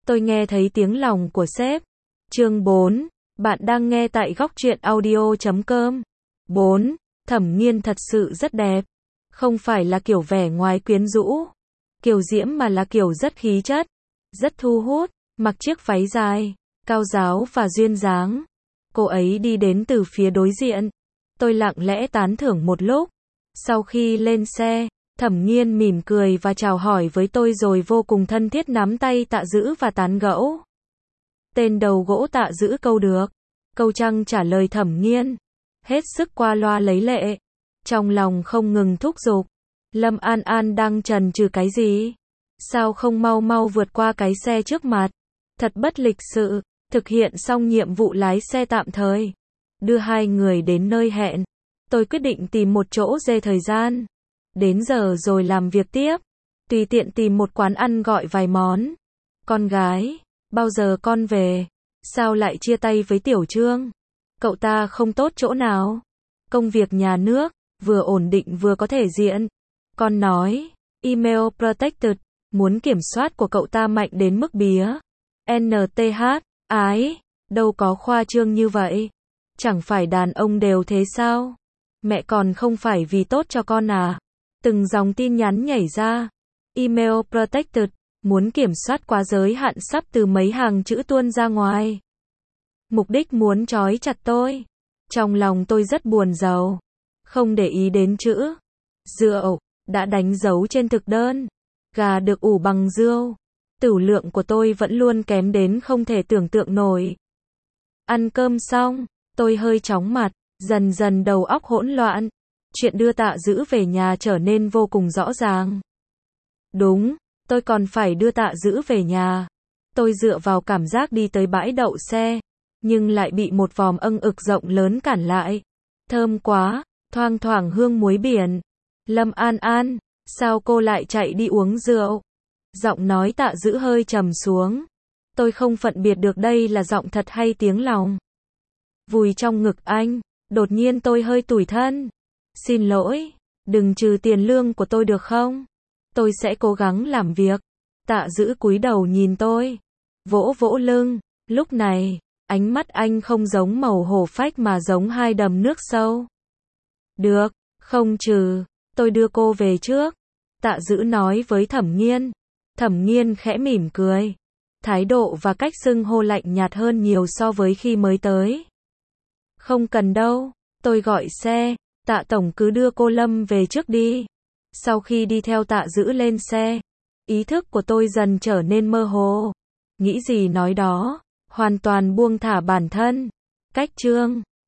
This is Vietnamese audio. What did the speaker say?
Tôi nghe thấy tiếng lòng của sếp. Chương 4. Bạn đang nghe tại góc truyện audio.com. 4. Thẩm Nghiên thật sự rất đẹp. Không phải là kiểu vẻ ngoài quyến rũ, kiều diễm mà là kiểu rất khí chất, rất thu hút, mặc chiếc váy dài, cao ráo và duyên dáng. Cô ấy đi đến từ phía đối diện. Tôi lặng lẽ tán thưởng một lúc. Sau khi lên xe, Thẩm Nghiên mỉm cười và chào hỏi với tôi rồi vô cùng thân thiết nắm tay Tạ Dữ và tán gẫu. Tên đầu gỗ Tạ Dữ câu được, câu trăng trả lời Thẩm Nghiên, hết sức qua loa lấy lệ. Trong lòng không ngừng thúc giục. Lâm An An đang chần chừ cái gì? Sao không mau mau vượt qua cái xe trước mặt? Thật bất lịch sự. Thực hiện xong nhiệm vụ lái xe tạm thời, đưa hai người đến nơi hẹn. Tôi quyết định tìm một chỗ dê thời gian. Đến giờ rồi làm việc tiếp. Tùy tiện tìm một quán ăn gọi vài món. Con gái, bao giờ con về? Sao lại chia tay với Tiểu Trương? Cậu ta không tốt chỗ nào? Công việc nhà nước, vừa ổn định vừa có thể diện. Con nói, email protected, muốn kiểm soát của cậu ta mạnh đến mức bía. NTH, ái, đâu có khoa trương như vậy. Chẳng phải đàn ông đều thế sao? Mẹ còn không phải vì tốt cho con à? Từng dòng tin nhắn nhảy ra. Email protected, muốn kiểm soát quá giới hạn sắp từ mấy hàng chữ tuôn ra ngoài. Mục đích muốn trói chặt tôi. Trong lòng tôi rất buồn rầu. Không để ý đến chữ rượu đã đánh dấu trên thực đơn. Gà được ủ bằng rượu. Tửu lượng của tôi vẫn luôn kém đến không thể tưởng tượng nổi. Ăn cơm xong, tôi hơi chóng mặt, dần dần đầu óc hỗn loạn. Chuyện đưa Tạ Dữ về nhà trở nên vô cùng rõ ràng. Đúng, tôi còn phải đưa Tạ Dữ về nhà. Tôi dựa vào cảm giác đi tới bãi đậu xe, nhưng lại bị một vòm âng ực rộng lớn cản lại. Thơm quá, thoang thoảng hương muối biển. Lâm An An, sao cô lại chạy đi uống rượu? Giọng nói Tạ Dữ hơi trầm xuống. Tôi không phân biệt được đây là giọng thật hay tiếng lòng. Vùi trong ngực anh, đột nhiên tôi hơi tủi thân. Xin lỗi, đừng trừ tiền lương của tôi được không? Tôi sẽ cố gắng làm việc. Tạ Dữ cúi đầu nhìn tôi, vỗ vỗ lưng. Lúc này, ánh mắt anh không giống màu hổ phách mà giống hai đầm nước sâu. Được, không trừ, tôi đưa cô về trước. Tạ Dữ nói với Thẩm Nghiên. Thẩm Nghiên khẽ mỉm cười. Thái độ và cách xưng hô lạnh nhạt hơn nhiều so với khi mới tới. Không cần đâu, tôi gọi xe, Tạ Tổng cứ đưa cô Lâm về trước đi. Sau khi đi theo Tạ Dữ lên xe, ý thức của tôi dần trở nên mơ hồ. Nghĩ gì nói đó, hoàn toàn buông thả bản thân. Cách chương